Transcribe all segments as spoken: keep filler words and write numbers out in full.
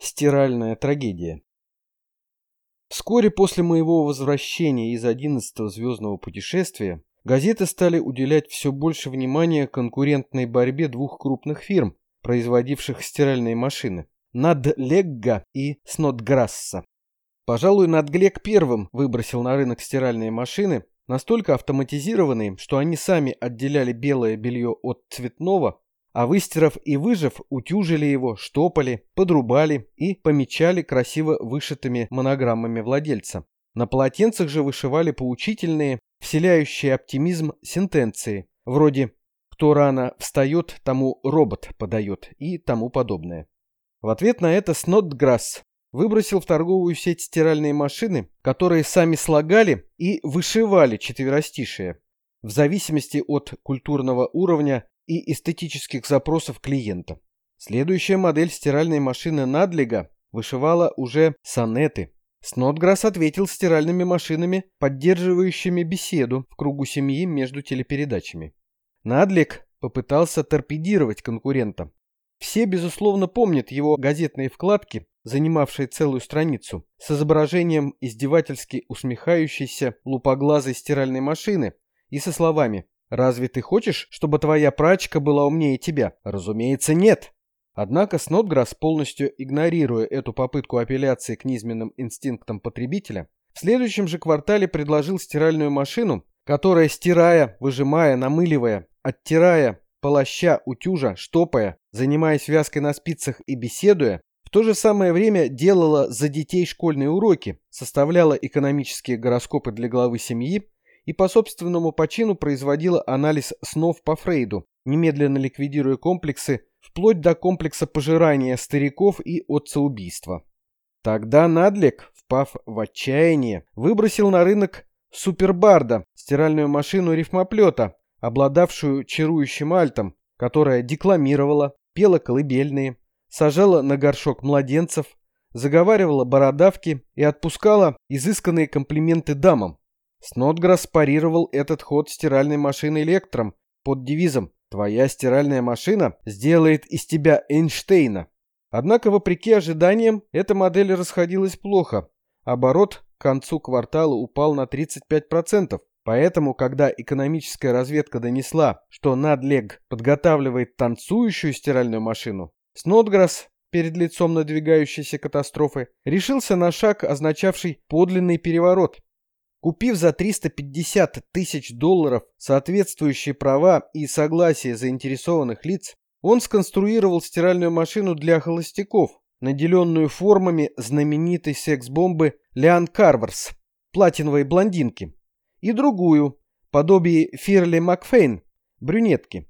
Стиральная трагедия. Вскоре после моего возвращения из одиннадцатого звездного путешествия газеты стали уделять все больше внимания конкурентной борьбе двух крупных фирм, производивших стиральные машины – Надлегга и Снодграсса. Пожалуй, Надлег первым выбросил на рынок стиральные машины, настолько автоматизированные, что они сами отделяли белое белье от цветного, а выстирав и выжав, утюжили его, штопали, подрубали и помечали красиво вышитыми монограммами владельца. На полотенцах же вышивали поучительные, вселяющие оптимизм сентенции, вроде «кто рано встает, тому робот подает» и тому подобное. В ответ на это Снодграсс выбросил в торговую сеть стиральные машины, которые сами слагали и вышивали четверостишие, в зависимости от культурного уровня и эстетических запросов клиента. Следующая модель стиральной машины Надлега вышивала уже сонеты. Снодграсс ответил стиральными машинами, поддерживающими беседу в кругу семьи между телепередачами. Надлег попытался торпедировать конкурента. Все, безусловно, помнят его газетные вкладки, занимавшие целую страницу, с изображением издевательски усмехающейся лупоглазой стиральной машины и со словами: «Разве ты хочешь, чтобы твоя прачка была умнее тебя? Разумеется, нет!» Однако Снодграсс, полностью игнорируя эту попытку апелляции к низменным инстинктам потребителя, в следующем же квартале предложил стиральную машину, которая, стирая, выжимая, намыливая, оттирая, полоща, утюжа, штопая, занимаясь вязкой на спицах и беседуя, в то же самое время делала за детей школьные уроки, составляла экономические гороскопы для главы семьи и по собственному почину производила анализ снов по Фрейду, немедленно ликвидируя комплексы, вплоть до комплекса пожирания стариков и отцеубийства. Тогда Надлег, впав в отчаяние, выбросил на рынок Супербарда, стиральную машину рифмоплета, обладавшую чарующим альтом, которая декламировала, пела колыбельные, сажала на горшок младенцев, заговаривала бородавки и отпускала изысканные комплименты дамам. Снодграсс парировал этот ход стиральной машины электром под девизом «Твоя стиральная машина сделает из тебя Эйнштейна». Однако, вопреки ожиданиям, эта модель расходилась плохо. Оборот к концу квартала упал на тридцать пять процентов. Поэтому, когда экономическая разведка донесла, что Надлег подготавливает танцующую стиральную машину, Снодграсс, перед лицом надвигающейся катастрофы, решился на шаг, означавший подлинный переворот. Купив за триста пятьдесят тысяч долларов соответствующие права и согласие заинтересованных лиц, он сконструировал стиральную машину для холостяков, наделенную формами знаменитой секс-бомбы Лиан Карверс, платиновой блондинки, и другую, подобие Фирли Макфейн, брюнетки.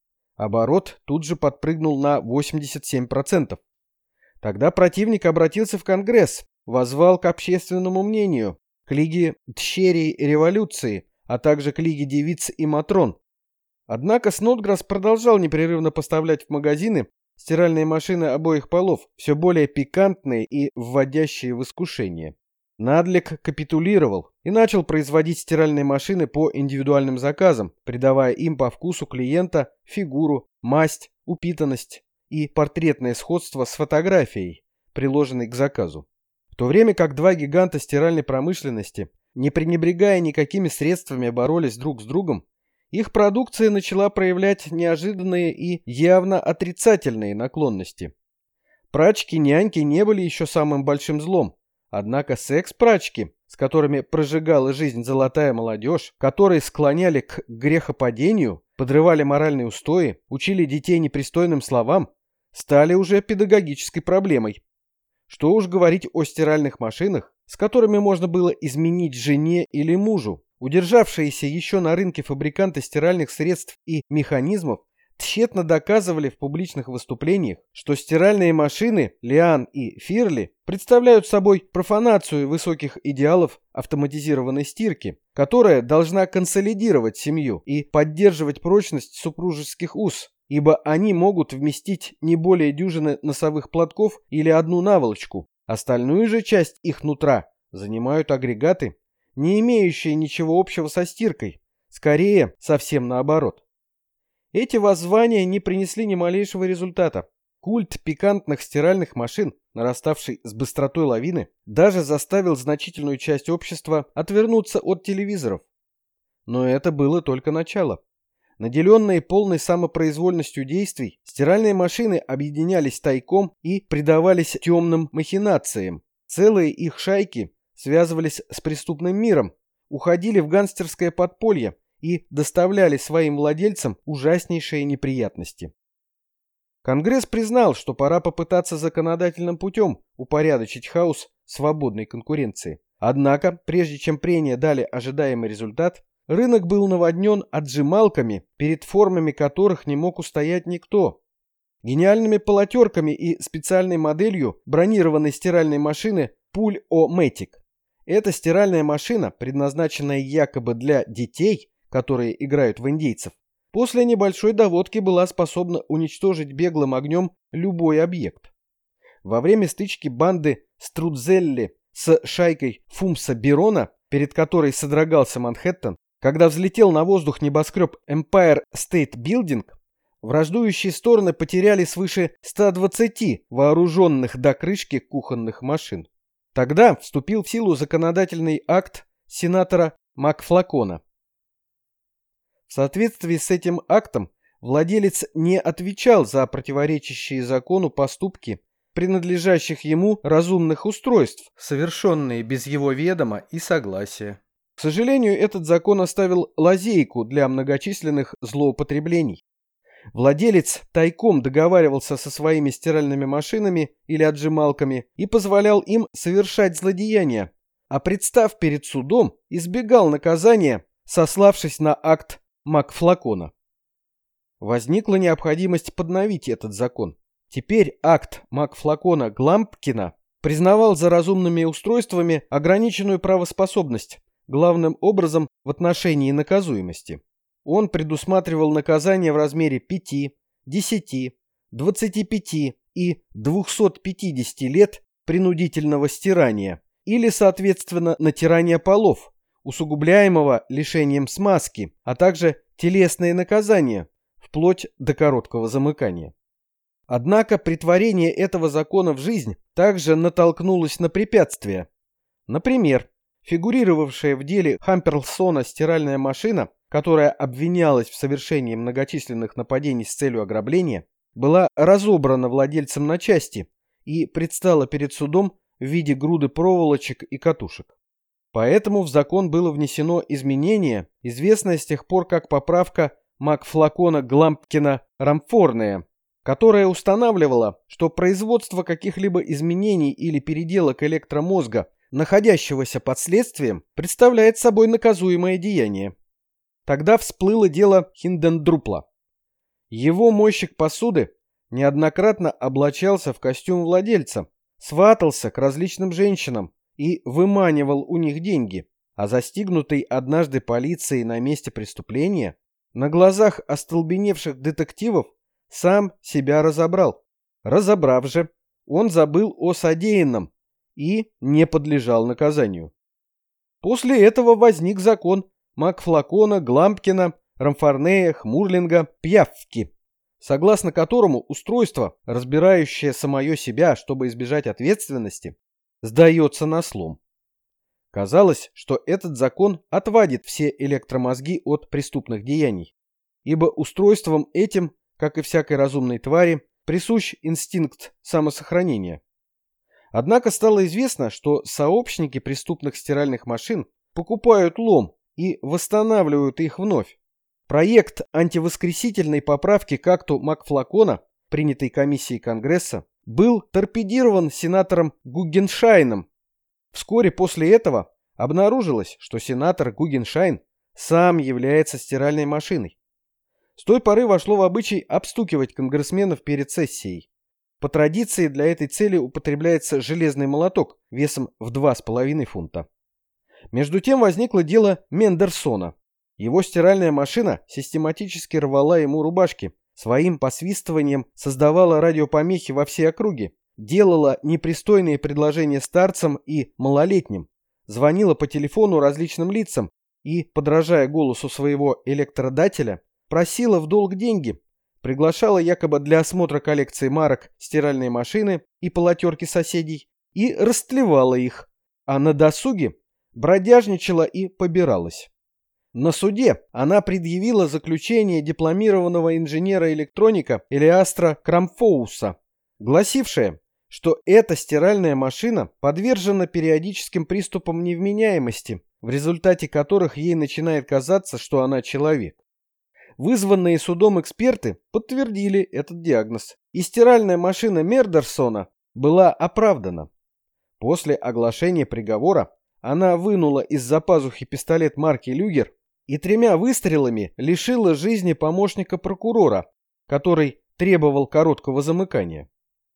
Оборот тут же подпрыгнул на восемьдесят семь процентов. Тогда противник обратился в Конгресс, воззвал к общественному мнению, к Лиге Дщерей Революции, а также к Лиге Девиц и Матрон. Однако Снодграсс продолжал непрерывно поставлять в магазины стиральные машины обоих полов, все более пикантные и вводящие в искушение. Надлег капитулировал и начал производить стиральные машины по индивидуальным заказам, придавая им по вкусу клиента фигуру, масть, упитанность и портретное сходство с фотографией, приложенной к заказу. В то время как два гиганта стиральной промышленности, не пренебрегая никакими средствами, боролись друг с другом, их продукция начала проявлять неожиданные и явно отрицательные наклонности. Прачки-няньки не были еще самым большим злом, однако секс-прачки, с которыми прожигала жизнь золотая молодежь, которые склоняли к грехопадению, подрывали моральные устои, учили детей непристойным словам, стали уже педагогической проблемой. Что уж говорить о стиральных машинах, с которыми можно было изменить жене или мужу. Удержавшиеся еще на рынке фабриканты стиральных средств и механизмов тщетно доказывали в публичных выступлениях, что стиральные машины Лиан и Фирли представляют собой профанацию высоких идеалов автоматизированной стирки, которая должна консолидировать семью и поддерживать прочность супружеских уз, ибо они могут вместить не более дюжины носовых платков или одну наволочку. Остальную же часть их нутра занимают агрегаты, не имеющие ничего общего со стиркой, скорее совсем наоборот. Эти воззвания не принесли ни малейшего результата. Культ пикантных стиральных машин, нараставший с быстротой лавины, даже заставил значительную часть общества отвернуться от телевизоров. Но это было только начало. Наделенные полной самопроизвольностью действий, стиральные машины объединялись тайком и предавались темным махинациям. Целые их шайки связывались с преступным миром, уходили в гангстерское подполье и доставляли своим владельцам ужаснейшие неприятности. Конгресс признал, что пора попытаться законодательным путем упорядочить хаос свободной конкуренции. Однако, прежде чем прения дали ожидаемый результат, рынок был наводнен отжималками, перед формами которых не мог устоять никто. Гениальными полотерками и специальной моделью бронированной стиральной машины Pull-O-Matic. Эта стиральная машина, предназначенная якобы для детей, которые играют в индейцев, после небольшой доводки была способна уничтожить беглым огнем любой объект. Во время стычки банды Струдзелли с шайкой Фумса Берона, перед которой содрогался Манхэттен, когда взлетел на воздух небоскреб Empire State Building, враждующие стороны потеряли свыше ста двадцати вооруженных до крышки кухонных машин. Тогда вступил в силу законодательный акт сенатора Макфлакона. В соответствии с этим актом владелец не отвечал за противоречащие закону поступки принадлежащих ему разумных устройств, совершенные без его ведома и согласия. К сожалению, этот закон оставил лазейку для многочисленных злоупотреблений. Владелец тайком договаривался со своими стиральными машинами или отжималками и позволял им совершать злодеяния, а представ перед судом, избегал наказания, сославшись на акт Макфлакона. Возникла необходимость подновить этот закон. Теперь акт Макфлакона-Глампкина признавал за разумными устройствами ограниченную правоспособность, главным образом в отношении наказуемости. Он предусматривал наказание в размере пяти, десяти, двадцати пяти и двухсот пятидесяти лет принудительного стирания или, соответственно, натирания полов, усугубляемого лишением смазки, а также телесные наказания, вплоть до короткого замыкания. Однако претворение этого закона в жизнь также натолкнулось на препятствия. Например, фигурировавшая в деле Хамперлсона стиральная машина, которая обвинялась в совершении многочисленных нападений с целью ограбления, была разобрана владельцем на части и предстала перед судом в виде груды проволочек и катушек. Поэтому в закон было внесено изменение, известное с тех пор как поправка Макфлакона-Глампкина-Рамфорная, которая устанавливала, что производство каких-либо изменений или переделок электромозга, находящегося под следствием, представляет собой наказуемое деяние. Тогда всплыло дело Хиндендрупла. Его мойщик посуды неоднократно облачался в костюм владельца, сватался к различным женщинам и выманивал у них деньги, а застигнутый однажды полицией на месте преступления, на глазах остолбеневших детективов, сам себя разобрал. Разобрав же, он забыл о содеянном и не подлежал наказанию. После этого возник закон Макфлакона, Глампкина, Рамфорнея, Хмурлинга, Пьяфки, согласно которому устройство, разбирающее самое себя, чтобы избежать ответственности, сдается на слом. Казалось, что этот закон отвадит все электромозги от преступных деяний, ибо устройством этим, как и всякой разумной твари, присущ инстинкт самосохранения. Однако стало известно, что сообщники преступных стиральных машин покупают лом и восстанавливают их вновь. Проект антивоскресительной поправки к акту Макфлакона, принятый комиссией Конгресса, был торпедирован сенатором Гуггеншайном. Вскоре после этого обнаружилось, что сенатор Гуггеншайн сам является стиральной машиной. С той поры вошло в обычай обстукивать конгрессменов перед сессией. По традиции для этой цели употребляется железный молоток весом в два с половиной фунта. Между тем возникло дело Мендерсона. Его стиральная машина систематически рвала ему рубашки, своим посвистыванием создавала радиопомехи во всей округе, делала непристойные предложения старцам и малолетним, звонила по телефону различным лицам и, подражая голосу своего электродателя, просила в долг деньги, приглашала якобы для осмотра коллекции марок стиральные машины и полотерки соседей и растлевала их, а на досуге бродяжничала и побиралась. На суде она предъявила заключение дипломированного инженера-электроника Элиастра Крамфоуса, гласившее, что эта стиральная машина подвержена периодическим приступам невменяемости, в результате которых ей начинает казаться, что она человек. Вызванные судом эксперты подтвердили этот диагноз, и стиральная машина Мердерсона была оправдана. После оглашения приговора она вынула из-за пазухи пистолет марки Люгер и тремя выстрелами лишила жизни помощника прокурора, который требовал короткого замыкания.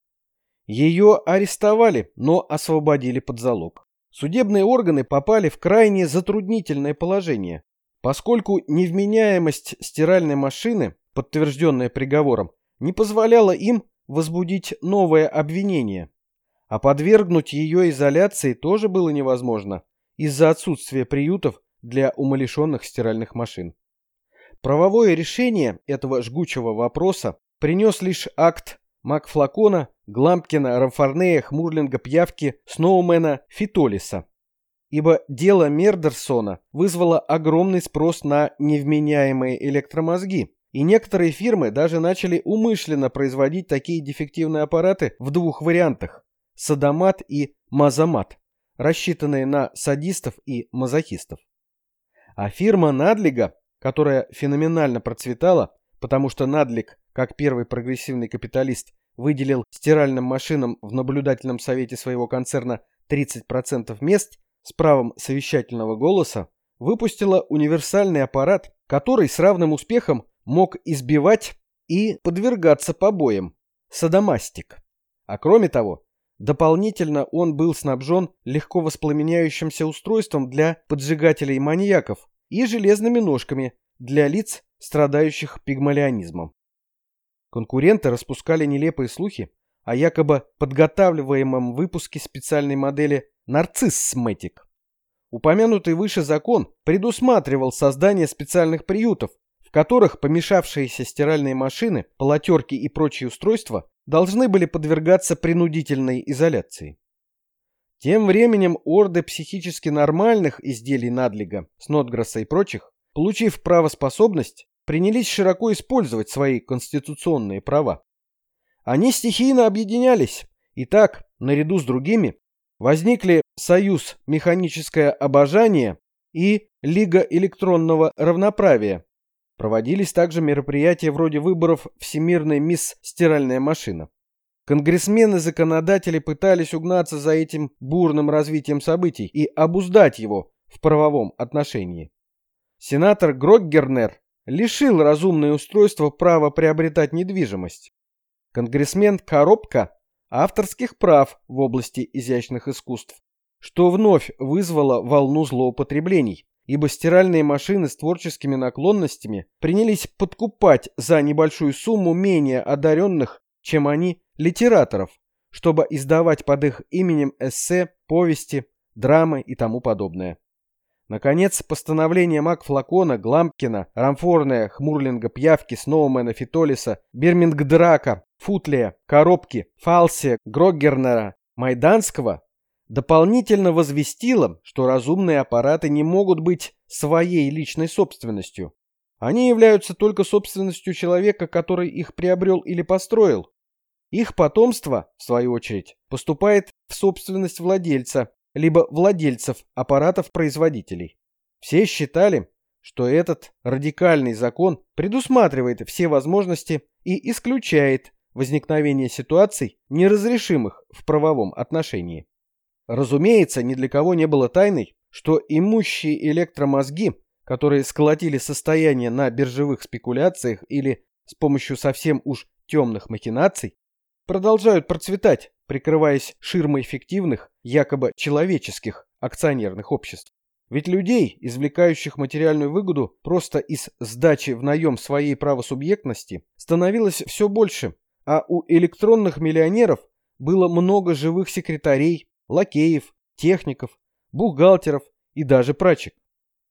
Ее арестовали, но освободили под залог. Судебные органы попали в крайне затруднительное положение, поскольку невменяемость стиральной машины, подтвержденная приговором, не позволяла им возбудить новое обвинение, а подвергнуть ее изоляции тоже было невозможно из-за отсутствия приютов для умалишенных стиральных машин. Правовое решение этого жгучего вопроса принес лишь акт Макфлакона, Глампкина, Рамфорнея, Хмурлинга, Пьявки, Сноумена, Фитолиса. Ибо дело Мердерсона вызвало огромный спрос на невменяемые электромозги, и некоторые фирмы даже начали умышленно производить такие дефективные аппараты в двух вариантах – садомат и мазомат, рассчитанные на садистов и мазохистов. А фирма Надлига, которая феноменально процветала, потому что Надлиг, как первый прогрессивный капиталист, выделил стиральным машинам в наблюдательном совете своего концерна тридцать процентов мест с правом совещательного голоса, выпустила универсальный аппарат, который с равным успехом мог избивать и подвергаться побоям – садомастик. А кроме того, дополнительно он был снабжен легко воспламеняющимся устройством для поджигателей маньяков и железными ножками для лиц, страдающих пигмалионизмом. Конкуренты распускали нелепые слухи о якобы подготавливаемом выпуске специальной модели Нарциссметик. Упомянутый выше закон предусматривал создание специальных приютов, в которых помешавшиеся стиральные машины, полотерки и прочие устройства должны были подвергаться принудительной изоляции. Тем временем орды психически нормальных изделий Надлига, Снотграсса и прочих, получив правоспособность, принялись широко использовать свои конституционные права. Они стихийно объединялись, и так, наряду с другими, возникли Союз механическое обожание и Лига электронного равноправия. Проводились также мероприятия вроде выборов Всемирной мисс Стиральная машина. Конгрессмены-законодатели пытались угнаться за этим бурным развитием событий и обуздать его в правовом отношении. Сенатор Гроггернер лишил разумное устройство права приобретать недвижимость. Конгрессмен Коробка – авторских прав в области изящных искусств, что вновь вызвало волну злоупотреблений, ибо стиральные машины с творческими наклонностями принялись подкупать за небольшую сумму менее одаренных, чем они, литераторов, чтобы издавать под их именем эссе, повести, драмы и тому подобное. Наконец, постановления Макфлакона, Глампкина, Рамфорнея, Хмурлинга, Пьявки, Сноумена, Фитолиса, Бирмингдрака, Футлия, Коробки, Фалси, Гроггернера, Майданского дополнительно возвестило, что разумные аппараты не могут быть своей личной собственностью. Они являются только собственностью человека, который их приобрел или построил. Их потомство, в свою очередь, поступает в собственность владельца, либо владельцев аппаратов-производителей. Все считали, что этот радикальный закон предусматривает все возможности и исключает возникновение ситуаций, неразрешимых в правовом отношении. Разумеется, ни для кого не было тайной, что имущие электромозги, которые сколотили состояние на биржевых спекуляциях или с помощью совсем уж темных махинаций, продолжают процветать, прикрываясь ширмой фиктивных, якобы человеческих акционерных обществ. Ведь людей, извлекающих материальную выгоду просто из сдачи в наем своей правосубъектности, становилось все больше, а у электронных миллионеров было много живых секретарей, лакеев, техников, бухгалтеров и даже прачек.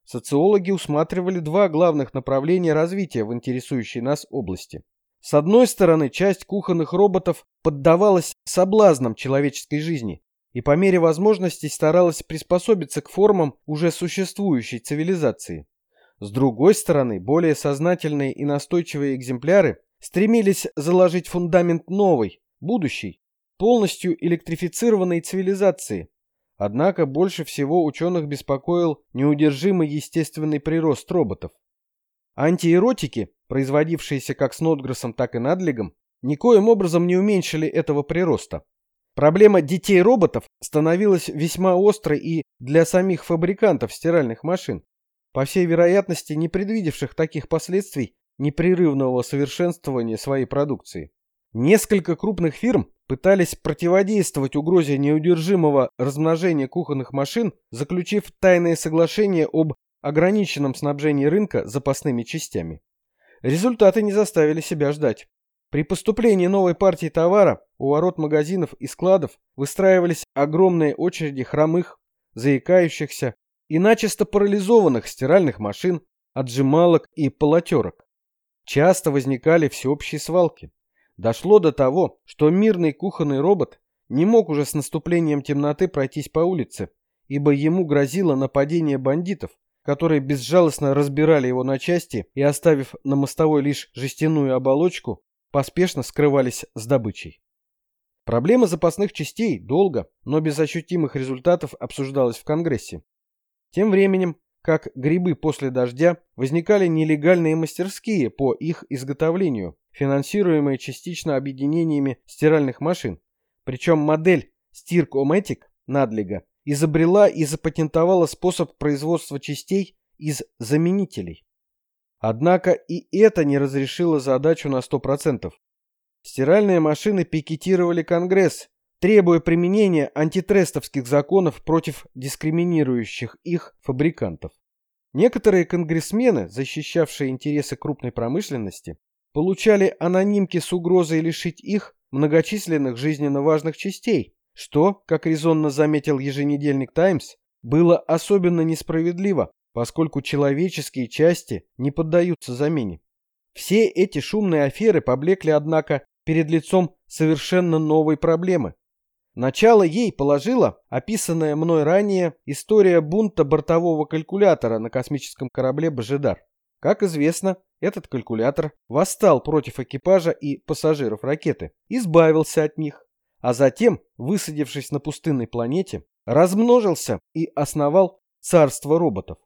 социологи усматривали два главных направления развития в интересующей нас области. С одной стороны, часть кухонных роботов поддавалась соблазнам человеческой жизни и по мере возможностей старалась приспособиться к формам уже существующей цивилизации. С другой стороны, более сознательные и настойчивые экземпляры стремились заложить фундамент новой, будущей, полностью электрифицированной цивилизации. Однако больше всего ученых беспокоил неудержимый естественный прирост роботов. Антиэротики, производившиеся как Снодгрессом, так и Надлигом, никоим образом не уменьшили этого прироста. Проблема детей-роботов становилась весьма острой и для самих фабрикантов стиральных машин, по всей вероятности не предвидевших таких последствий непрерывного совершенствования своей продукции. Несколько крупных фирм пытались противодействовать угрозе неудержимого размножения кухонных машин, заключив тайное соглашение об ограниченном снабжении рынка запасными частями. Результаты не заставили себя ждать. При поступлении новой партии товара у ворот магазинов и складов выстраивались огромные очереди хромых, заикающихся и начисто парализованных стиральных машин, отжималок и полотерок. Часто возникали всеобщие свалки. Дошло до того, что мирный кухонный робот не мог уже с наступлением темноты пройтись по улице, ибо ему грозило нападение бандитов, которые безжалостно разбирали его на части и, оставив на мостовой лишь жестяную оболочку, поспешно скрывались с добычей. Проблема запасных частей долго, но без ощутимых результатов обсуждалась в Конгрессе. Тем временем, как грибы после дождя, возникали нелегальные мастерские по их изготовлению, финансируемые частично объединениями стиральных машин. Причем модель Stirk-O-Matic Надлига изобрела и запатентовала способ производства частей из заменителей. Однако и это не разрешило задачу на сто процентов. Стиральные машины пикетировали Конгресс, требуя применения антитрестовских законов против дискриминирующих их фабрикантов. Некоторые конгрессмены, защищавшие интересы крупной промышленности, получали анонимки с угрозой лишить их многочисленных жизненно важных частей, что, как резонно заметил еженедельник «Таймс», было особенно несправедливо, поскольку человеческие части не поддаются замене. Все эти шумные аферы поблекли, однако, перед лицом совершенно новой проблемы. Начало ей положила описанная мной ранее история бунта бортового калькулятора на космическом корабле «Божидар». Как известно, этот калькулятор восстал против экипажа и пассажиров ракеты, избавился от них, а затем, высадившись на пустынной планете, размножился и основал царство роботов.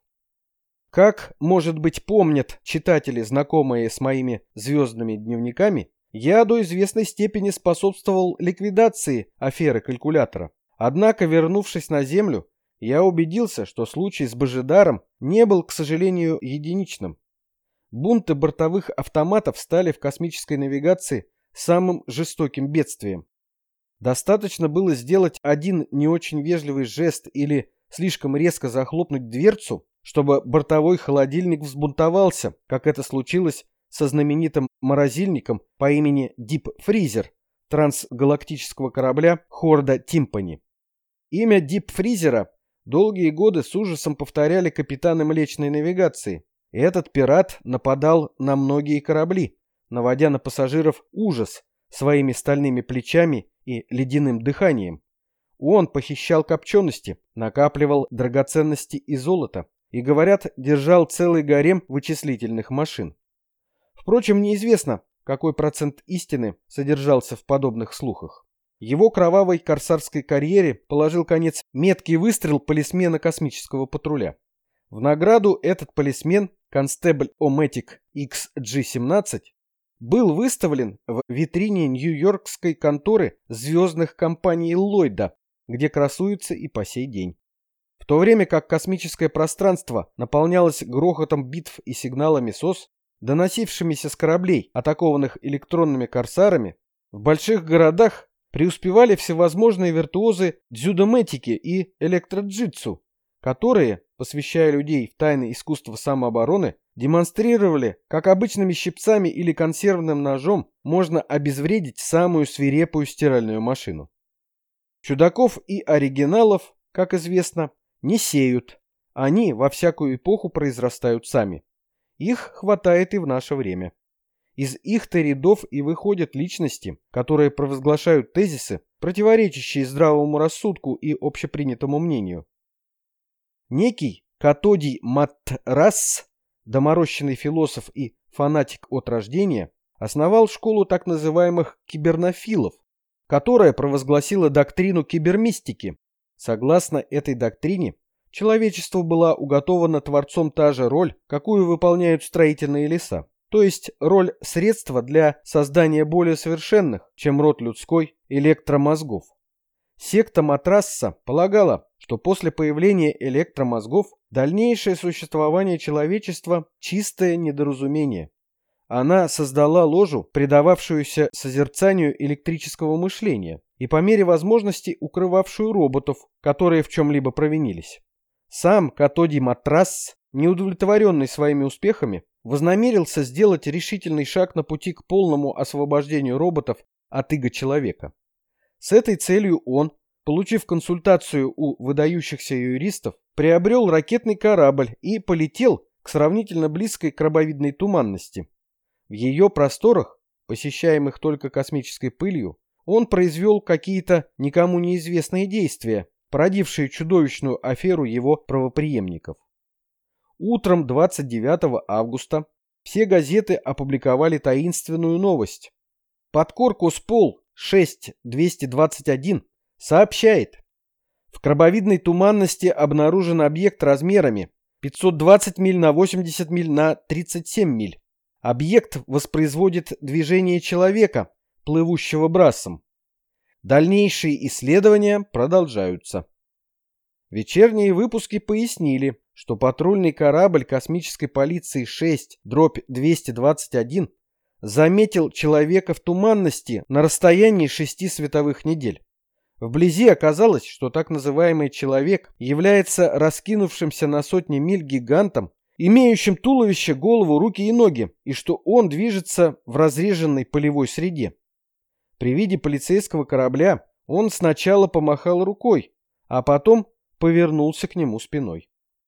Как, может быть, помнят читатели, знакомые с моими звездными дневниками, я до известной степени способствовал ликвидации аферы калькулятора. Однако, вернувшись на Землю, я убедился, что случай с Божидаром не был, к сожалению, единичным. Бунты бортовых автоматов стали в космической навигации самым жестоким бедствием. Достаточно было сделать один не очень вежливый жест или слишком резко захлопнуть дверцу, чтобы бортовой холодильник взбунтовался, как это случилось со знаменитым морозильником по имени Deep Freezer трансгалактического корабля Хорда Тимпани. Имя Deep Freezer долгие годы с ужасом повторяли капитаны Млечной навигации. Этот пират нападал на многие корабли, наводя на пассажиров ужас своими стальными плечами и ледяным дыханием. Он похищал копчености, накапливал драгоценности и золото и, говорят, держал целый гарем вычислительных машин. Впрочем, неизвестно, какой процент истины содержался в подобных слухах. Его кровавой корсарской карьере положил конец меткий выстрел полисмена космического патруля. В награду этот полисмен, констебль O-Matic икс джи семнадцать, был выставлен в витрине нью-йоркской конторы звездных компаний Ллойда, где красуется и по сей день. В то время как космическое пространство наполнялось грохотом битв и сигналами СОС, доносившимися с кораблей, атакованных электронными корсарами, в больших городах преуспевали всевозможные виртуозы дзюдометики и электроджитсу, которые, посвящая людей в тайны искусства самообороны, демонстрировали, как обычными щипцами или консервным ножом можно обезвредить самую свирепую стиральную машину. Чудаков и оригиналов, как известно, не сеют, Они во всякую эпоху произрастают сами. Их хватает и в наше время. Из их-то рядов и выходят личности, которые провозглашают тезисы, противоречащие здравому рассудку и общепринятому мнению. Некий Катодий Матрасс, доморощенный философ и фанатик от рождения, основал школу так называемых кибернофилов, которая провозгласила доктрину кибермистики. Согласно этой доктрине, человечеству была уготована Творцом та же роль, какую выполняют строительные леса, то есть роль средства для создания более совершенных, чем род людской, электромозгов. Секта Матрасса полагала, что после появления электромозгов дальнейшее существование человечества – чистое недоразумение. Она создала ложу, предававшуюся созерцанию электрического мышления, и по мере возможности укрывавшую роботов, которые в чем-либо провинились. Сам Катодий Матрасс, неудовлетворенный своими успехами, вознамерился сделать решительный шаг на пути к полному освобождению роботов от иго человека. С этой целью он, получив консультацию у выдающихся юристов, приобрел ракетный корабль и полетел к сравнительно близкой крабовидной туманности. В ее просторах, посещаемых только космической пылью, он произвел какие-то никому неизвестные действия, породившие чудовищную аферу его правопреемников. Утром двадцать девятого августа все газеты опубликовали таинственную новость. Подкоркоспол шесть двести двадцать один сообщает: в крабовидной туманности обнаружен объект размерами пятьсот двадцать миль на восемьдесят миль на тридцать семь миль. Объект воспроизводит движение человека, плывущего брасом. Дальнейшие исследования продолжаются. Вечерние выпуски пояснили, что патрульный корабль космической полиции шесть двести двадцать один заметил человека в туманности на расстоянии шести световых недель. Вблизи оказалось, что так называемый человек является раскинувшимся на сотни миль гигантом, имеющим туловище, голову, руки и ноги, и что он движется в разреженной полевой среде. При виде полицейского корабля он сначала помахал рукой, а потом повернулся к нему спиной.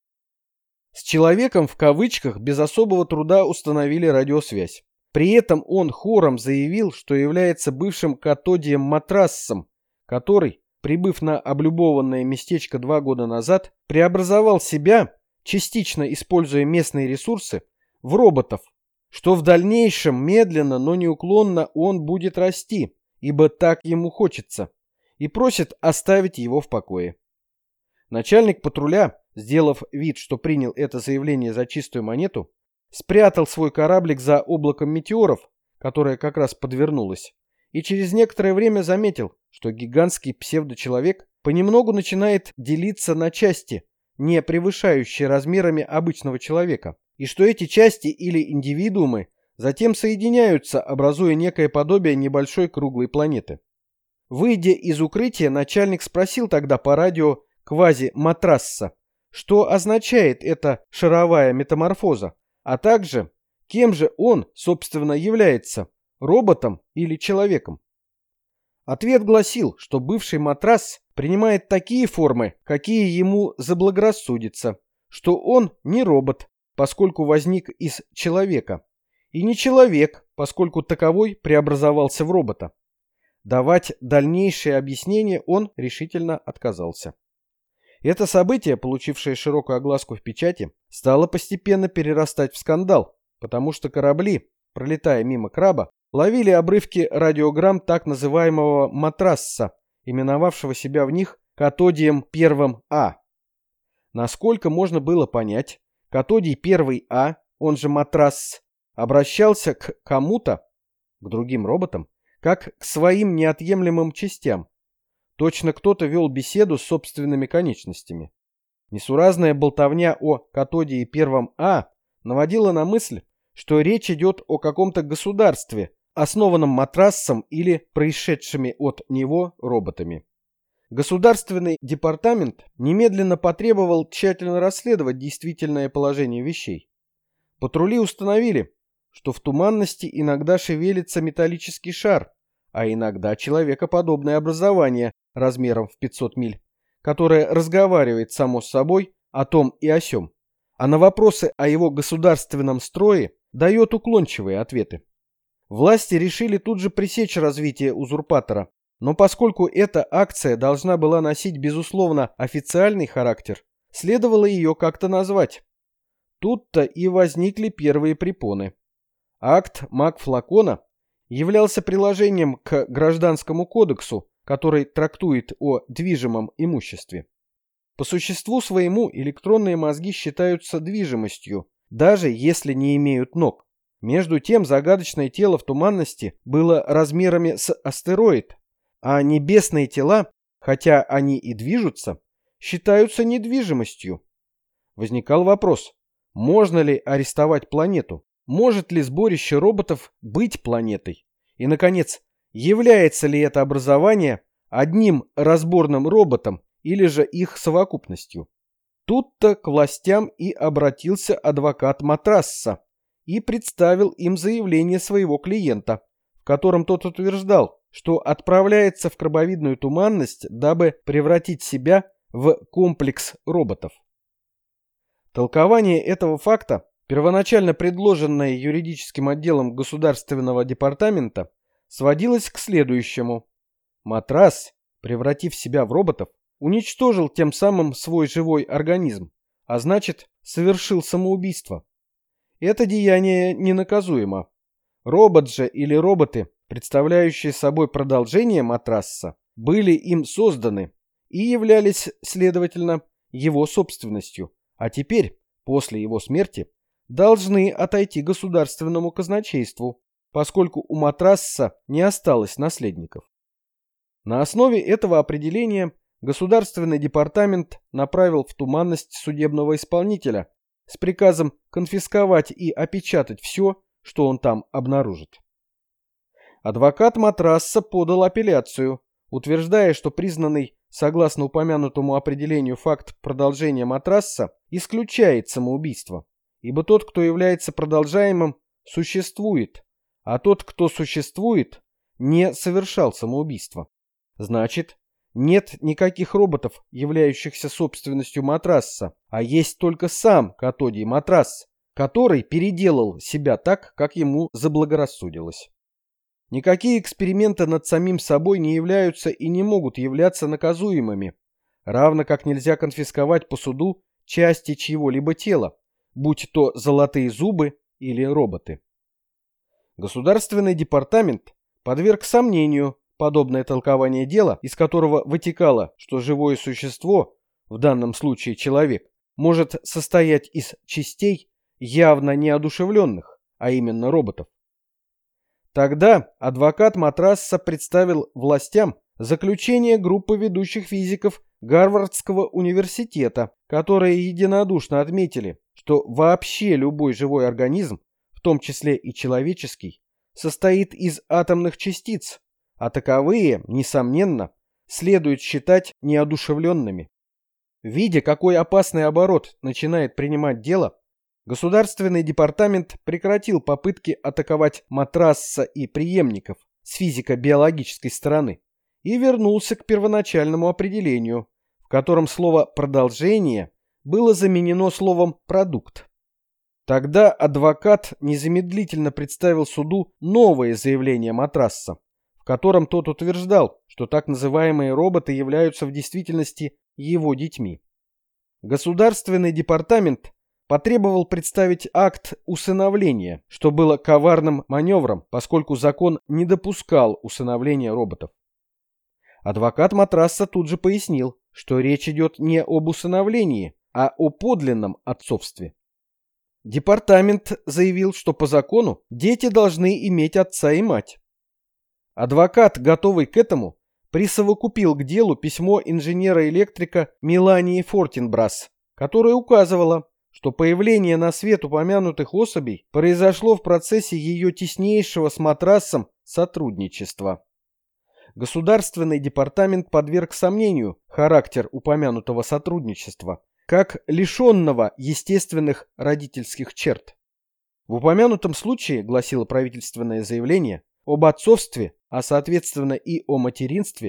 С человеком в кавычках без особого труда установили радиосвязь. При этом он хором заявил, что является бывшим Катодием Матрассом, который, прибыв на облюбованное местечко два года назад, преобразовал себя, частично используя местные ресурсы, в роботов, что в дальнейшем медленно, но неуклонно он будет расти, ибо так ему хочется, и просит оставить его в покое. Начальник патруля, сделав вид, что принял это заявление за чистую монету, спрятал свой кораблик за облаком метеоров, которое как раз подвернулось, и через некоторое время заметил, что гигантский псевдочеловек понемногу начинает делиться на части, не превышающие размерами обычного человека, и что эти части или индивидуумы затем соединяются, образуя некое подобие небольшой круглой планеты. Выйдя из укрытия, начальник спросил тогда по радио квази-матрасса, что означает эта шаровая метаморфоза, а также кем же он, собственно, является, роботом или человеком. Ответ гласил, что бывший матрас принимает такие формы, какие ему заблагорассудится, что он не робот, поскольку возник из человека, и не человек, поскольку таковой преобразовался в робота. Давать дальнейшие объяснения он решительно отказался. Это событие, получившее широкую огласку в печати, стало постепенно перерастать в скандал, потому что корабли, пролетая мимо краба, ловили обрывки радиограмм так называемого матрасса, именовавшего себя в них Катодием первым А. Насколько можно было понять, Катодий первый А, он же матрасс, обращался к кому-то, к другим роботам, как к своим неотъемлемым частям. Точно кто-то вел беседу с собственными конечностями. Несуразная болтовня о Катодии первом А наводила на мысль, что речь идет о каком-то государстве, основанном матрассом или происшедшими от него роботами. Государственный департамент немедленно потребовал тщательно расследовать действительное положение вещей. Патрули установили, что в туманности иногда шевелится металлический шар, а иногда человекоподобное образование размером в пятьсот миль, которое разговаривает само с собой, о том и о сём, а на вопросы о его государственном строе дает уклончивые ответы. Власти решили тут же пресечь развитие узурпатора, но поскольку эта акция должна была носить, безусловно, официальный характер, следовало ее как-то назвать. Тут-то и возникли первые препоны. Акт Мак-Флакона являлся приложением к Гражданскому кодексу, который трактует о движимом имуществе. По существу своему электронные мозги считаются движимостью, даже если не имеют ног. Между тем загадочное тело в туманности было размерами с астероид, а небесные тела, хотя они и движутся, считаются недвижимостью. Возникал вопрос, можно ли арестовать планету? Может ли сборище роботов быть планетой? И, наконец, является ли это образование одним разборным роботом или же их совокупностью? Тут-то к властям и обратился адвокат Матрасса и представил им заявление своего клиента, в котором тот утверждал, что отправляется в крабовидную туманность, дабы превратить себя в комплекс роботов. Толкование этого факта, первоначально предложенное юридическим отделом Государственного департамента, сводилось к следующему. Матрас, превратив себя в роботов, уничтожил тем самым свой живой организм, а значит, совершил самоубийство. Это деяние ненаказуемо. Робот же или роботы, представляющие собой продолжение Матрасса, были им созданы и являлись, следовательно, его собственностью, а теперь, после его смерти, должны отойти государственному казначейству, поскольку у Матрасса не осталось наследников. На основе этого определения Государственный департамент направил в туманность судебного исполнителя с приказом конфисковать и опечатать все, что он там обнаружит. Адвокат Матрасса подал апелляцию, утверждая, что признанный, согласно упомянутому определению, факт продолжения Матрасса исключает самоубийство, ибо тот, кто является продолжаемым, существует, а тот, кто существует, не совершал самоубийство. Значит, нет никаких роботов, являющихся собственностью Матрасса, а есть только сам Катодий Матрасс, который переделал себя так, как ему заблагорассудилось. Никакие эксперименты над самим собой не являются и не могут являться наказуемыми, равно как нельзя конфисковать по суду части чьего-либо тела, будь то золотые зубы или роботы. Государственный департамент подверг сомнению подобное толкование дела, из которого вытекало, что живое существо, в данном случае человек, может состоять из частей, явно неодушевленных, а именно роботов. Тогда адвокат Матрасса представил властям заключение группы ведущих физиков Гарвардского университета, которые единодушно отметили, что вообще любой живой организм, в том числе и человеческий, состоит из атомных частиц, а таковые, несомненно, следует считать неодушевленными. Видя, какой опасный оборот начинает принимать дело, Государственный департамент прекратил попытки атаковать Матрасса и преемников с физико-биологической стороны и вернулся к первоначальному определению, в котором слово «продолжение» было заменено словом «продукт». Тогда адвокат незамедлительно представил суду новое заявление Матрасса, в котором тот утверждал, что так называемые роботы являются в действительности его детьми. Государственный департамент потребовал представить акт усыновления, что было коварным маневром, поскольку закон не допускал усыновления роботов. Адвокат Матрасса тут же пояснил, что речь идет не об усыновлении, а о подлинном отцовстве. Департамент заявил, что по закону дети должны иметь отца и мать. Адвокат, готовый к этому, присовокупил к делу письмо инженера-электрика Мелании Фортинбрас, которое указывало, что появление на свет упомянутых особей произошло в процессе ее теснейшего с Матрассом сотрудничества. Государственный департамент подверг сомнению характер упомянутого сотрудничества, как лишенного естественных родительских черт. В упомянутом случае, гласило правительственное заявление, об отцовстве, а соответственно и о материнстве,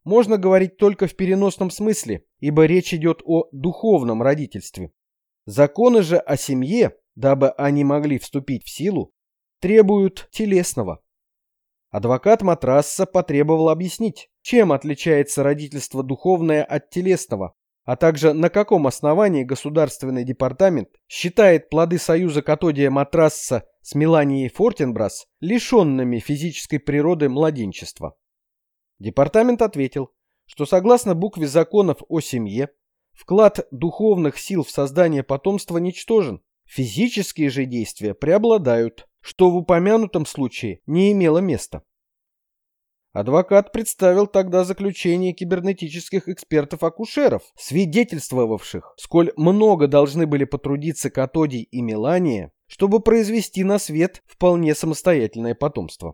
можно говорить только в переносном смысле, ибо речь идет о духовном родительстве. Законы же о семье, дабы они могли вступить в силу, требуют телесного. Адвокат Матрасса потребовал объяснить, чем отличается родительство духовное от телесного, а также на каком основании Государственный департамент считает плоды союза Катодия Матрасса с Меланией Фортенбрас лишенными физической природы младенчества. Департамент ответил, что согласно букве законов о семье, вклад духовных сил в создание потомства ничтожен, физические же действия преобладают, что в упомянутом случае не имело места. Адвокат представил тогда заключение кибернетических экспертов-акушеров, свидетельствовавших, сколь много должны были потрудиться Катодий и Мелания, чтобы произвести на свет вполне самостоятельное потомство.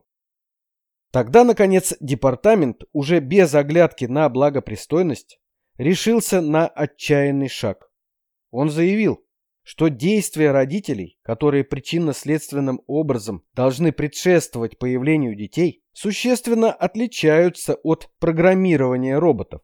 Тогда, наконец, департамент, уже без оглядки на благопристойность, решился на отчаянный шаг. Он заявил, что действия родителей, которые причинно-следственным образом должны предшествовать появлению детей, существенно отличаются от программирования роботов.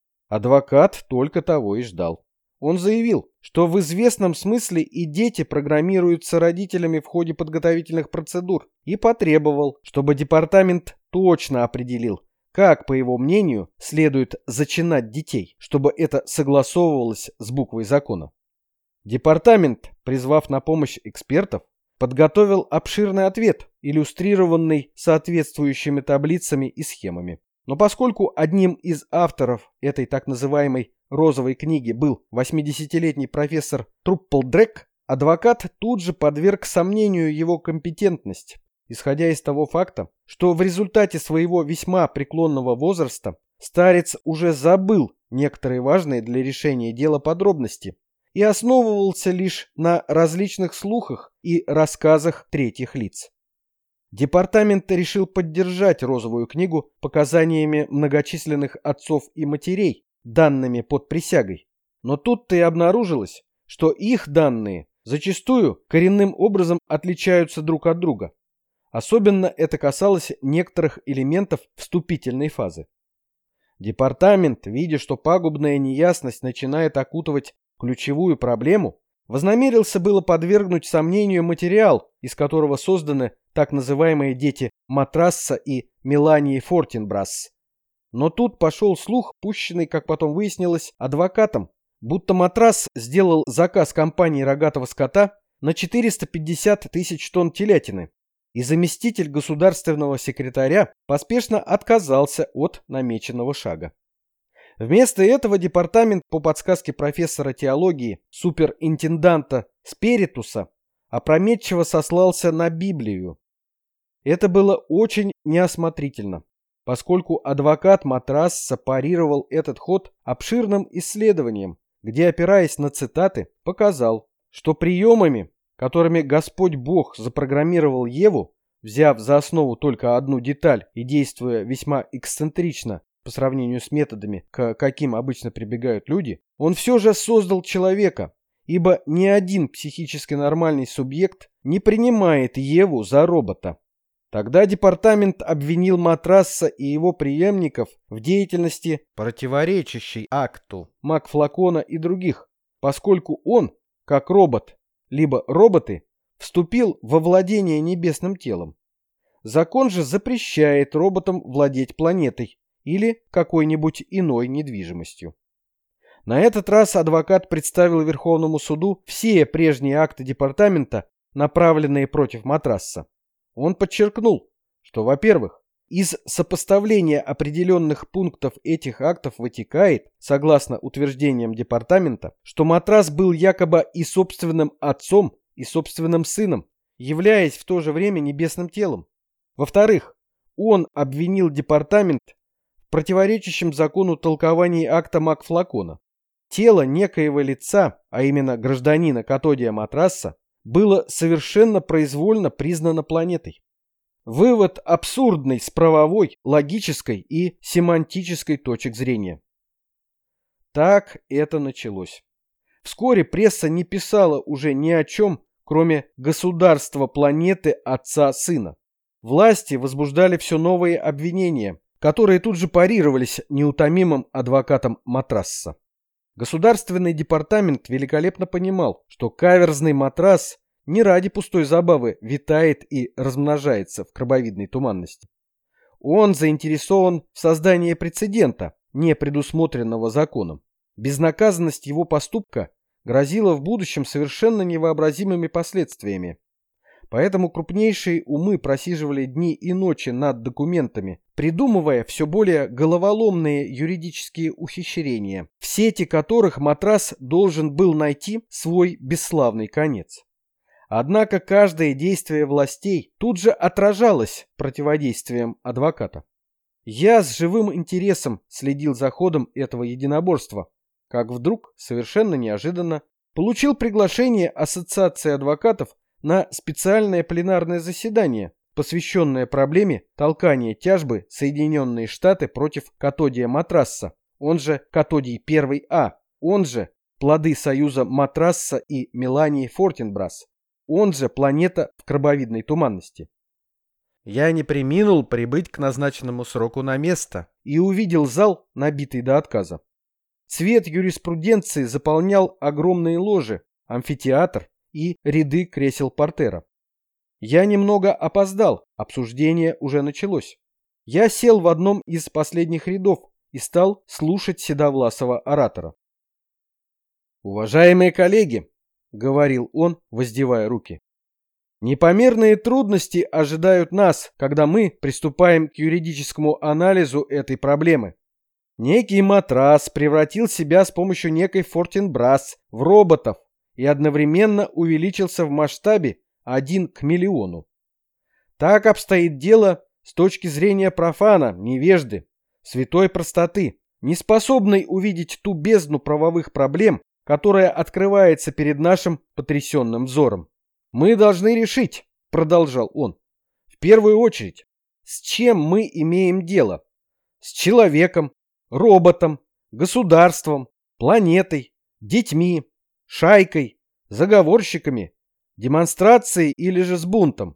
Адвокат только того и ждал. Он заявил, что в известном смысле и дети программируются родителями в ходе подготовительных процедур, и потребовал, чтобы департамент точно определил, как, по его мнению, следует зачинать детей, чтобы это согласовывалось с буквой закона. Департамент, призвав на помощь экспертов, подготовил обширный ответ, иллюстрированный соответствующими таблицами и схемами. Но поскольку одним из авторов этой так называемой «розовой книги» был восьмидесятилетний профессор Труппелдрек, адвокат тут же подверг сомнению его компетентность, исходя из того факта, что в результате своего весьма преклонного возраста старец уже забыл некоторые важные для решения дела подробности и основывался лишь на различных слухах и рассказах третьих лиц. Департамент решил поддержать розовую книгу показаниями многочисленных отцов и матерей, данными под присягой. Но тут-то и обнаружилось, что их данные зачастую коренным образом отличаются друг от друга. Особенно это касалось некоторых элементов вступительной фазы. Департамент, видя, что пагубная неясность начинает окутывать ключевую проблему, вознамерился было подвергнуть сомнению материал, из которого созданы так называемые дети Матрасса и Мелании Фортенбрас. Но тут пошел слух, пущенный, как потом выяснилось, адвокатом, будто Матрасс сделал заказ компании рогатого скота на четыреста пятьдесят тысяч тонн телятины, и заместитель государственного секретаря поспешно отказался от намеченного шага. Вместо этого департамент по подсказке профессора теологии, суперинтенданта Спиритуса, опрометчиво сослался на Библию. Это было очень неосмотрительно, поскольку адвокат Матрасса парировал этот ход обширным исследованием, где, опираясь на цитаты, показал, что приемами, которыми Господь Бог запрограммировал Еву, взяв за основу только одну деталь и действуя весьма эксцентрично по сравнению с методами, к каким обычно прибегают люди, он все же создал человека, ибо ни один психически нормальный субъект не принимает Еву за робота. Тогда департамент обвинил Матрасса и его преемников в деятельности, противоречащей акту Макфлакона и других, поскольку он, как робот, либо роботы, вступил во владение небесным телом. Закон же запрещает роботам владеть планетой или какой-нибудь иной недвижимостью. На этот раз адвокат представил Верховному суду все прежние акты департамента, направленные против Матрасса. Он подчеркнул, что, во-первых, из сопоставления определенных пунктов этих актов вытекает, согласно утверждениям департамента, что Матрасс был якобы и собственным отцом, и собственным сыном, являясь в то же время небесным телом. Во-вторых, он обвинил департамент в противоречащем закону толковании акта Макфлакона. Тело некоего лица, а именно гражданина Катодия Матрасса, было совершенно произвольно признано планетой. Вывод абсурдный с правовой, логической и семантической точек зрения. Так это началось. Вскоре пресса не писала уже ни о чем, кроме государства планеты отца-сына. Власти возбуждали все новые обвинения, которые тут же парировались неутомимым адвокатом Матрасса. Государственный департамент великолепно понимал, что каверзный Матрас не ради пустой забавы витает и размножается в крабовидной туманности. Он заинтересован в создании прецедента, не предусмотренного законом. Безнаказанность его поступка грозила в будущем совершенно невообразимыми последствиями. Поэтому крупнейшие умы просиживали дни и ночи над документами, придумывая все более головоломные юридические ухищрения, в сети которых Матрас должен был найти свой бесславный конец. Однако каждое действие властей тут же отражалось противодействием адвоката. Я с живым интересом следил за ходом этого единоборства, как вдруг, совершенно неожиданно, получил приглашение Ассоциации адвокатов на специальное пленарное заседание, посвященное проблеме толкания тяжбы Соединенные Штаты против Катодия Матрасса, он же Катодий один А, он же плоды союза Матрасса и Мелании Фортенбрас, он же планета в крабовидной туманности. Я не преминул прибыть к назначенному сроку на место и увидел зал, набитый до отказа. Цвет юриспруденции заполнял огромные ложи, амфитеатр и ряды кресел портера. Я немного опоздал, обсуждение уже началось. Я сел в одном из последних рядов и стал слушать седовласого оратора. «Уважаемые коллеги», — говорил он, воздевая руки, — «непомерные трудности ожидают нас, когда мы приступаем к юридическому анализу этой проблемы. Некий Матрас превратил себя с помощью некой Фортенбрас в роботов и одновременно увеличился в масштабе один к миллиону. Так обстоит дело с точки зрения профана, невежды, святой простоты, неспособной увидеть ту бездну правовых проблем, которая открывается перед нашим потрясенным взором. Мы должны решить, продолжал он, в первую очередь, с чем мы имеем дело? С человеком, роботом, государством, планетой, детьми, шайкой, заговорщиками, демонстрацией или же с бунтом.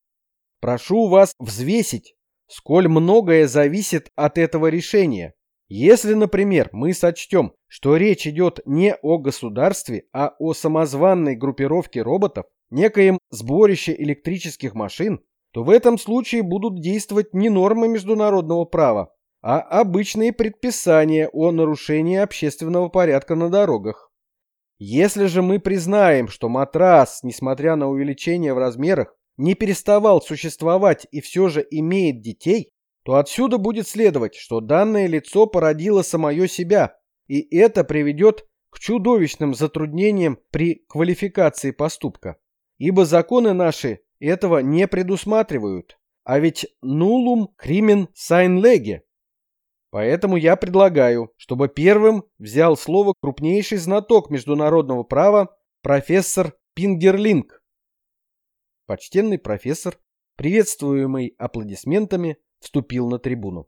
Прошу вас взвесить, сколь многое зависит от этого решения. Если, например, мы сочтем, что речь идет не о государстве, а о самозванной группировке роботов, некоем сборище электрических машин, то в этом случае будут действовать не нормы международного права, а обычные предписания о нарушении общественного порядка на дорогах. Если же мы признаем, что Матрас, несмотря на увеличение в размерах, не переставал существовать и все же имеет детей, то отсюда будет следовать, что данное лицо породило самое себя, и это приведет к чудовищным затруднениям при квалификации поступка. Ибо законы наши этого не предусматривают, а ведь nullum crimen sine lege. Поэтому я предлагаю, чтобы первым взял слово крупнейший знаток международного права профессор Пингерлинг. Почтенный профессор, приветствуемый аплодисментами, вступил на трибуну.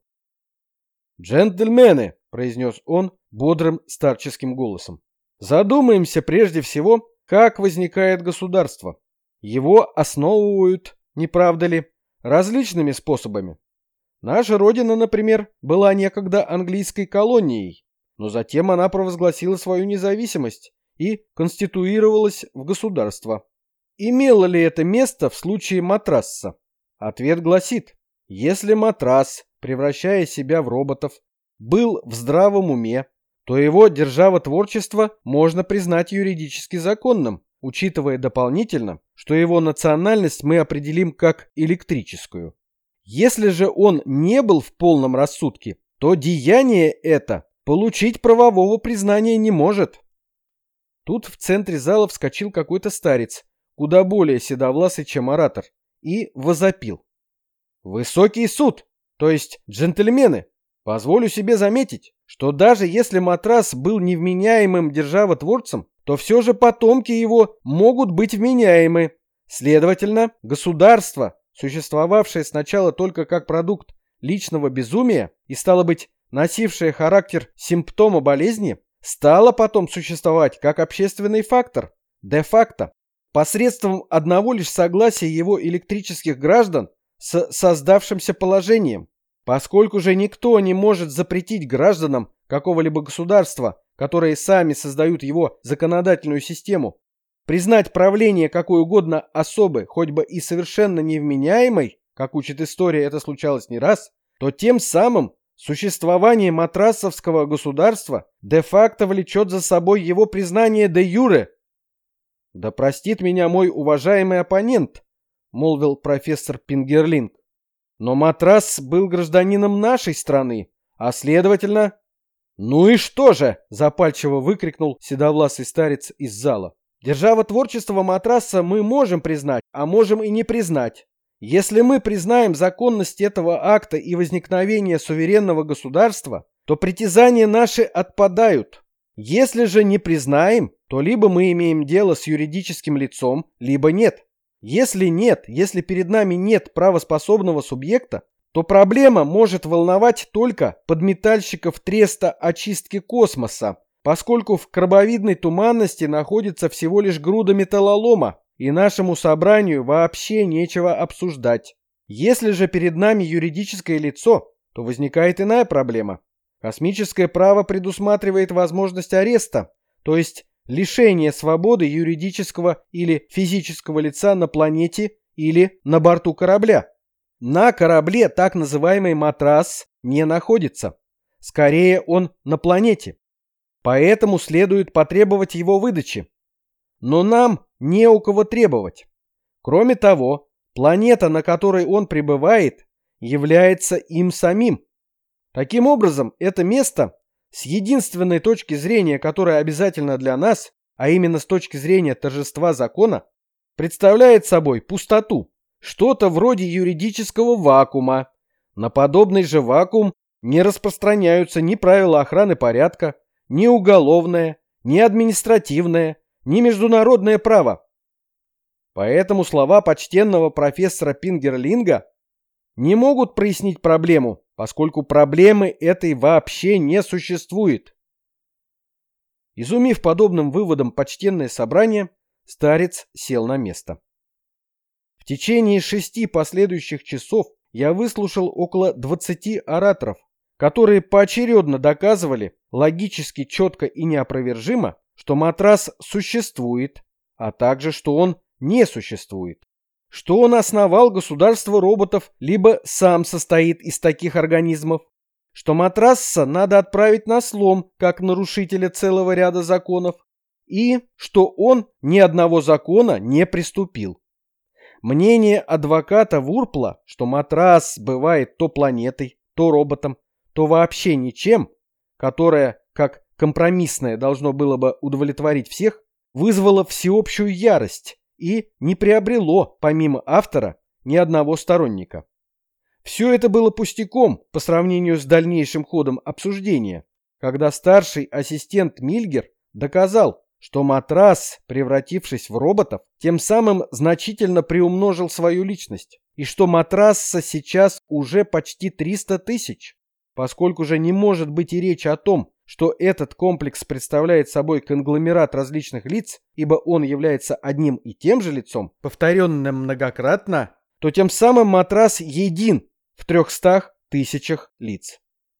«Джентльмены», — произнес он бодрым старческим голосом, — «задумаемся прежде всего, как возникает государство. Его основывают, не правда ли, различными способами. Наша родина, например, была некогда английской колонией, но затем она провозгласила свою независимость и конституировалась в государство. Имело ли это место в случае Матрасса? Ответ гласит, если Матрас, превращая себя в роботов, был в здравом уме, то его державотворчество можно признать юридически законным, учитывая дополнительно, что его национальность мы определим как электрическую. Если же он не был в полном рассудке, то деяние это получить правового признания не может. Тут в центре зала вскочил какой-то старец, куда более седовласый, чем оратор, и возопил. Высокий суд, то есть джентльмены, позволю себе заметить, что даже если Матрас был невменяемым державотворцем, то все же потомки его могут быть вменяемы. Следовательно, государство, существовавшее сначала только как продукт личного безумия и, стало быть, носившее характер симптома болезни, стало потом существовать как общественный фактор, де-факто, посредством одного лишь согласия его электрических граждан с создавшимся положением. Поскольку же никто не может запретить гражданам какого-либо государства, которые сами создают его законодательную систему, признать правление какой угодно особы, хоть бы и совершенно невменяемой, как учит история, это случалось не раз, то тем самым существование матрасовского государства де-факто влечет за собой его признание де-юре. «Да простит меня мой уважаемый оппонент», — молвил профессор Пингерлинг, «но Матрас был гражданином нашей страны, а следовательно...» «Ну и что же?» — запальчиво выкрикнул седовласый старец из зала. «Держава творчества Матраса мы можем признать, а можем и не признать. Если мы признаем законность этого акта и возникновение суверенного государства, то притязания наши отпадают. Если же не признаем, то либо мы имеем дело с юридическим лицом, либо нет. Если нет, если перед нами нет правоспособного субъекта, то проблема может волновать только подметальщиков треста очистки космоса, поскольку в крабовидной туманности находится всего лишь груда металлолома, и нашему собранию вообще нечего обсуждать. Если же перед нами юридическое лицо, то возникает иная проблема. Космическое право предусматривает возможность ареста, то есть лишение свободы юридического или физического лица на планете или на борту корабля. На корабле так называемый Матрас не находится. Скорее, он на планете. Поэтому следует потребовать его выдачи. Но нам не у кого требовать. Кроме того, планета, на которой он пребывает, является им самим. Таким образом, это место, с единственной точки зрения, которая обязательна для нас, а именно с точки зрения торжества закона, представляет собой пустоту, что-то вроде юридического вакуума. На подобный же вакуум не распространяются ни правила охраны порядка, ни уголовное, ни административное, ни международное право. Поэтому слова почтенного профессора Пингерлинга не могут прояснить проблему, поскольку проблемы этой вообще не существует. Изумив подобным выводом почтенное собрание, старец сел на место. В течение шести последующих часов я выслушал около двадцати ораторов, которые поочередно доказывали логически, четко и неопровержимо, что Матрас существует, а также что он не существует, что он основал государство роботов, либо сам состоит из таких организмов, что Матрасса надо отправить на слом, как нарушителя целого ряда законов, и что он ни одного закона не приступил. Мнение адвоката Вурпла, что Матрас бывает то планетой, то роботом, то вообще ничем, которое, как компромиссное, должно было бы удовлетворить всех, вызвало всеобщую ярость и не приобрело, помимо автора, ни одного сторонника. Все это было пустяком по сравнению с дальнейшим ходом обсуждения, когда старший ассистент Мильгер доказал, что Матрас, превратившись в роботов, тем самым значительно приумножил свою личность, и что Матрасса сейчас уже почти триста тысяч, поскольку же не может быть и речи о том, что этот комплекс представляет собой конгломерат различных лиц, ибо он является одним и тем же лицом, повторенным многократно, то тем самым Матрас един в трехстах тысячах лиц.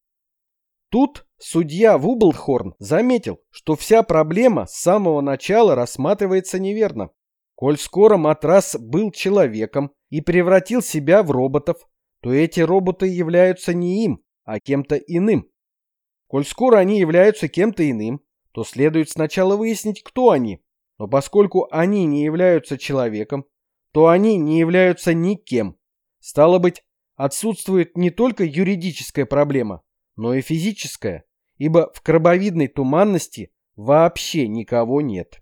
Тут судья Вублхорн заметил, что вся проблема с самого начала рассматривается неверно. Коль скоро Матрас был человеком и превратил себя в роботов, то эти роботы являются не им, а кем-то иным. Коль скоро они являются кем-то иным, то следует сначала выяснить, кто они. Но поскольку они не являются человеком, то они не являются никем. Стало быть, отсутствует не только юридическая проблема, но и физическая, ибо в крабовидной туманности вообще никого нет.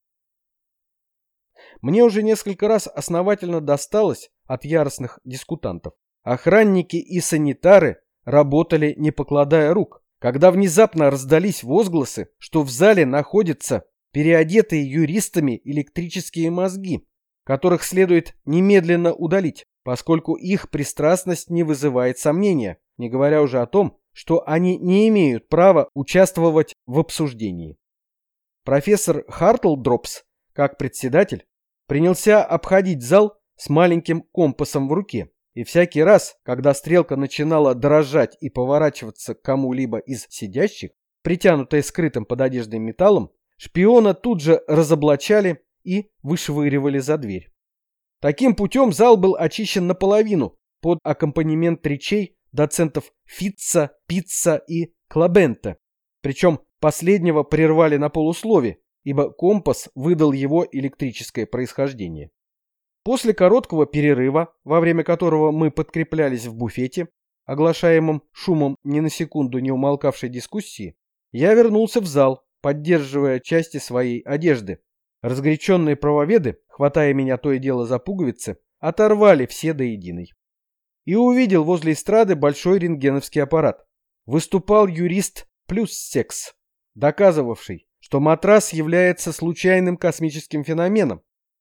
Мне уже несколько раз основательно досталось от яростных дискутантов. Охранники и санитары работали не покладая рук, когда внезапно раздались возгласы, что в зале находятся переодетые юристами электрические мозги, которых следует немедленно удалить, поскольку их пристрастность не вызывает сомнения, не говоря уже о том, что они не имеют права участвовать в обсуждении. Профессор Хартлдропс, как председатель, принялся обходить зал с маленьким компасом в руке И всякий раз, когда стрелка начинала дрожать и поворачиваться к кому-либо из сидящих, притянутая скрытым под одеждой металлом, шпиона тут же разоблачали и вышвыривали за дверь. Таким путем зал был очищен наполовину под аккомпанемент речей доцентов Фитца, Пицца и Клабенте. Причем последнего прервали на полуслове, ибо компас выдал его электрическое происхождение. После короткого перерыва, во время которого мы подкреплялись в буфете, оглашаемым шумом ни на секунду не умолкавшей дискуссии, я вернулся в зал, поддерживая части своей одежды. Разгоряченные правоведы, хватая меня то и дело за пуговицы, оторвали все до единой. И увидел возле эстрады большой рентгеновский аппарат. Выступал юрист плюс секс, доказывавший, что матрас является случайным космическим феноменом.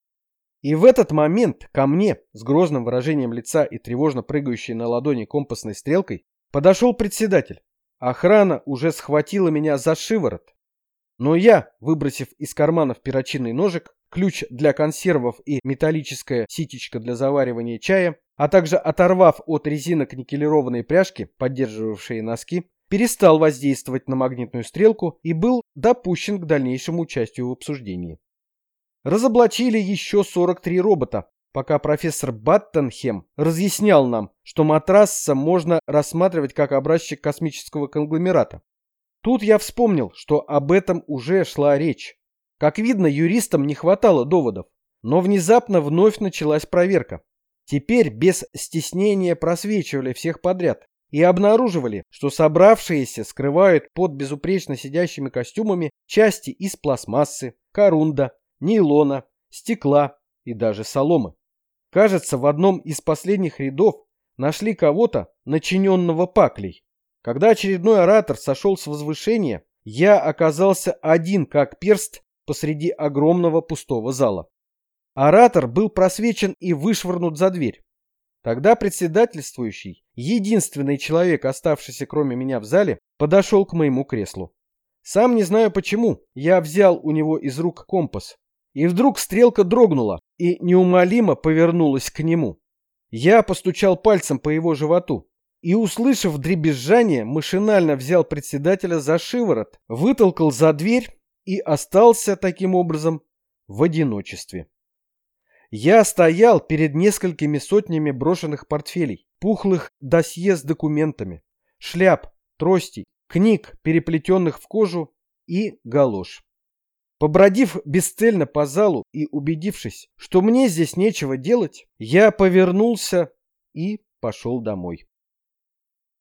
И в этот момент ко мне, с грозным выражением лица и тревожно прыгающей на ладони компасной стрелкой, подошел председатель. Охрана уже схватила меня за шиворот. Но я, выбросив из карманов перочинный ножик, ключ для консервов и металлическая ситечка для заваривания чая, а также оторвав от резинок никелированные пряжки, поддерживавшие носки, перестал воздействовать на магнитную стрелку и был допущен к дальнейшему участию в обсуждении. Разоблачили еще сорок три робота, пока профессор Баттенхем разъяснял нам, что матрасса можно рассматривать как образчик космического конгломерата. Тут я вспомнил, что об этом уже шла речь. Как видно, юристам не хватало доводов, но внезапно вновь началась проверка. Теперь без стеснения просвечивали всех подряд и обнаруживали, что собравшиеся скрывают под безупречно сидящими костюмами части из пластмассы, корунда, нейлона, стекла и даже соломы. Кажется, в одном из последних рядов нашли кого-то, начиненного паклей. Когда очередной оратор сошел с возвышения, я оказался один как перст посреди огромного пустого зала. Оратор был просвечен и вышвырнут за дверь. Тогда председательствующий, единственный человек, оставшийся кроме меня в зале, подошел к моему креслу. Сам не знаю почему, я взял у него из рук компас. И вдруг стрелка дрогнула и неумолимо повернулась к нему. Я постучал пальцем по его животу и, услышав дребезжание, машинально взял председателя за шиворот, вытолкал за дверь и остался таким образом в одиночестве. Я стоял перед несколькими сотнями брошенных портфелей, пухлых досье с документами, шляп, тростей, книг, переплетенных в кожу, и галош. Побродив бесцельно по залу и убедившись, что мне здесь нечего делать, я повернулся и пошел домой.